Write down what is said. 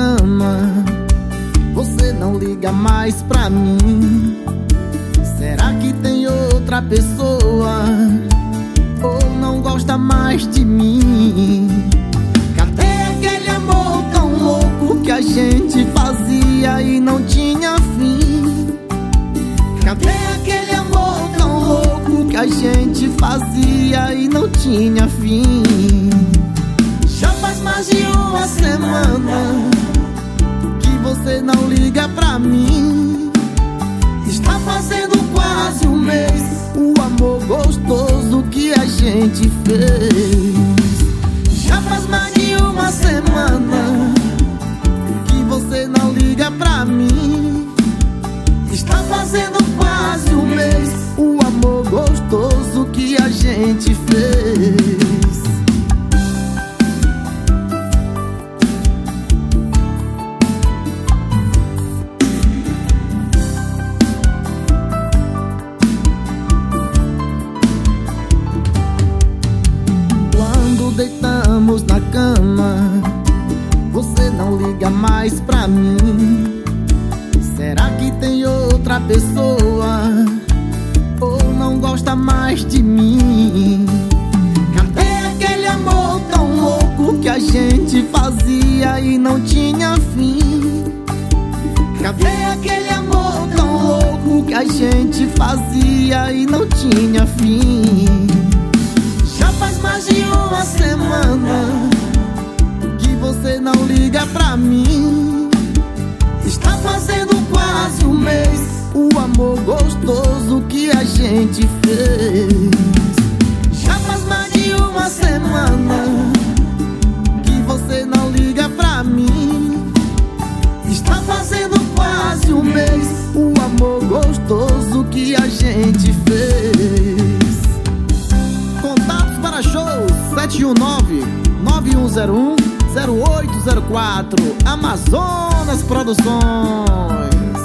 cama, você não liga mais pra mim. Será que tem outra pessoa? Ou não gosta mais de mim? Cadê aquele amor tão louco que a gente fazia e não tinha fim? Cadê aquele amor tão louco que a gente fazia e não tinha fim? Já faz mais de uma semana que você não liga pra mim. Está fazendo quase um mês o amor gostoso que a gente fez. Já faz mais de uma semana que você não liga pra mim. Está fazendo quase um mês o amor gostoso que a gente fez. Deitamos na cama, você não liga mais pra mim. Será que tem outra pessoa? Ou não gosta mais de mim? Cadê aquele amor tão louco que a gente fazia e não tinha fim? Cadê aquele amor tão louco que a gente fazia e não tinha fim? Já faz mais de uma semana que você não liga pra mim. Está fazendo quase um mês o amor gostoso que a gente fez. Já faz mais de uma semana que você não liga pra mim. Está fazendo quase um mês o amor gostoso que a gente fez. Contatos para shows 719-9101-0804 Amazonas Produções.